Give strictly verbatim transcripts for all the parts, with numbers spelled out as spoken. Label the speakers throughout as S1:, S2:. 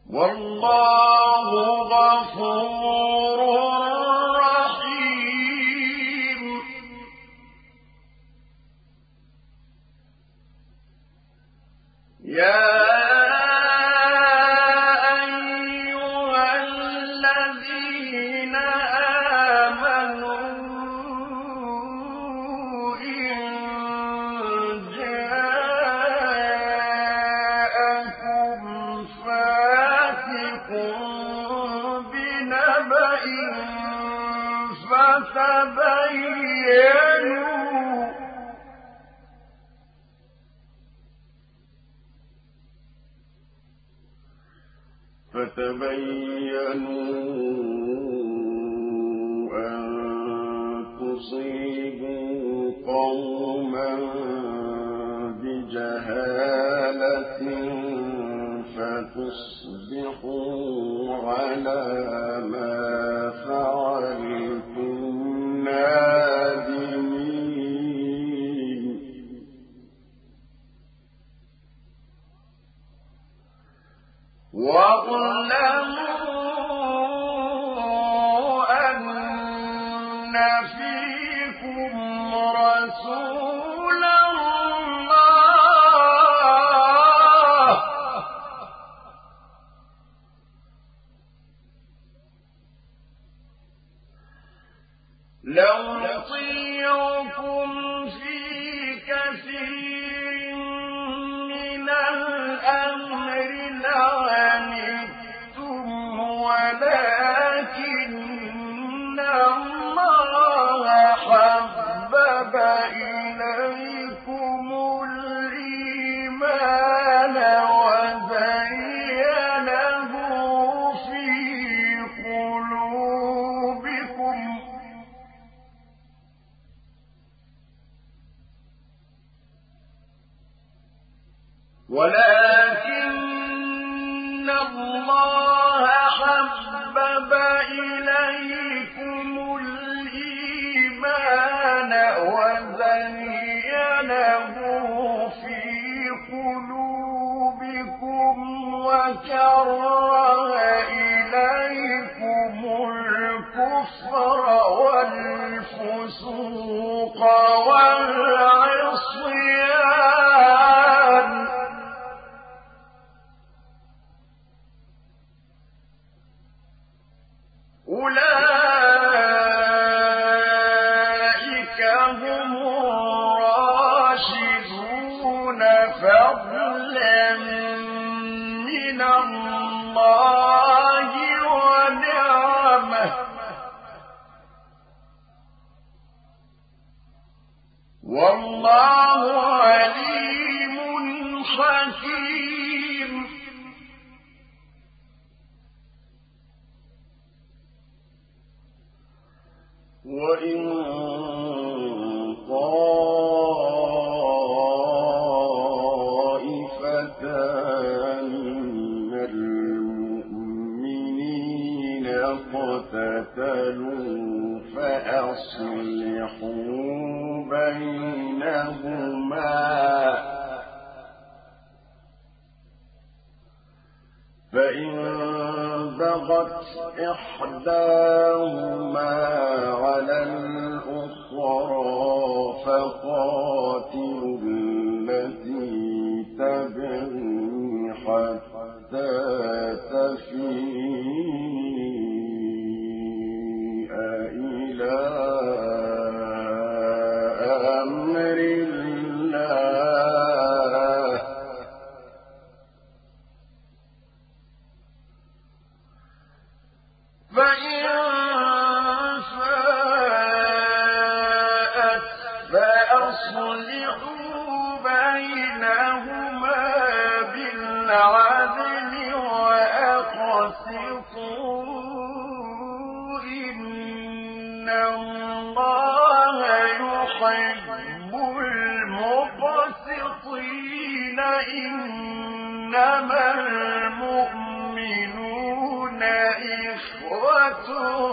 S1: والله غفور رحيم. يا فتبينوا أن تصيبوا قوما بجهالة فتصبحوا على ما فعلتم نادمين. واعلموا أن فيكم رسول الله لو يطيعكم في كثير من الأمر لعنتم ولكن الله حبب إليكم الإيمان وزينه في قلوبكم ولكن الله حبب إليكم الإيمان وزينه في قلوبكم وكره إليكم الكفر والفسوق والعصيان أولئك هم الراشدون فضلا من الله ونعمه والله عليم حكيم. وإن طائفتان من المؤمنين اقتتلوا فأصلحوا بينهما فإن بغت إحداهما على الأخرى فقاتلوا التي تبغي حتى تفيء إلى أمر الله فإن فاءت فأصلحوا بينهما بالعدل وأقسطوا إن الله يحب المقسطين. إنما المؤمنون إخوة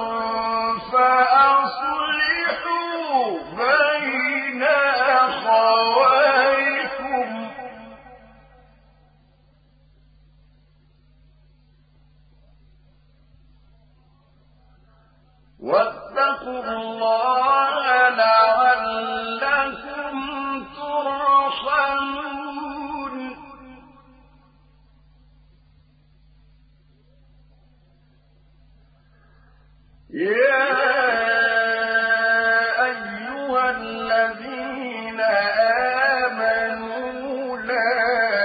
S1: فأصلحوا بين أخويكم. واتقوا الله لعلكم ترحمون يا أيها الذين آمنوا لا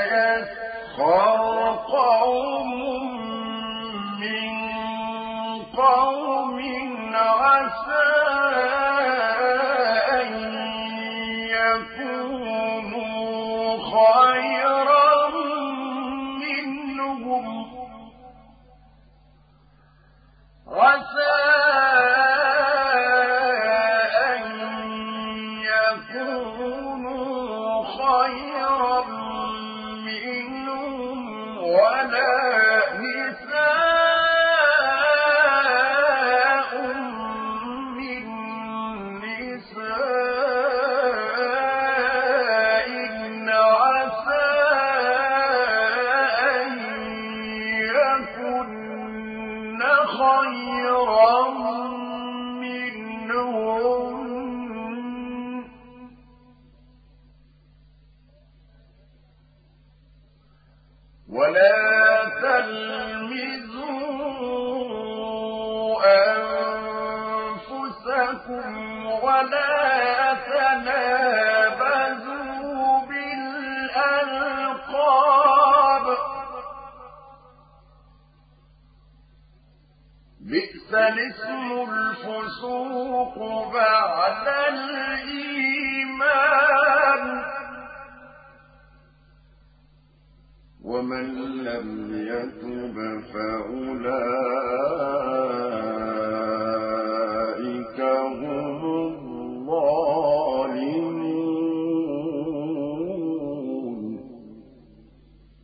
S1: يسخر قوم من قوم عسى أن يكونوا خيرا منهم عسى أن يكونوا خيرا منهم ولا نساء من نساء عسى أن يكن خيرا منهم ولا تلمزوا أنفسكم ولا تنابزوا بالألقاب بئس الاسم الفسوق بعد الإيمان ومن لم يتب فأولئك هم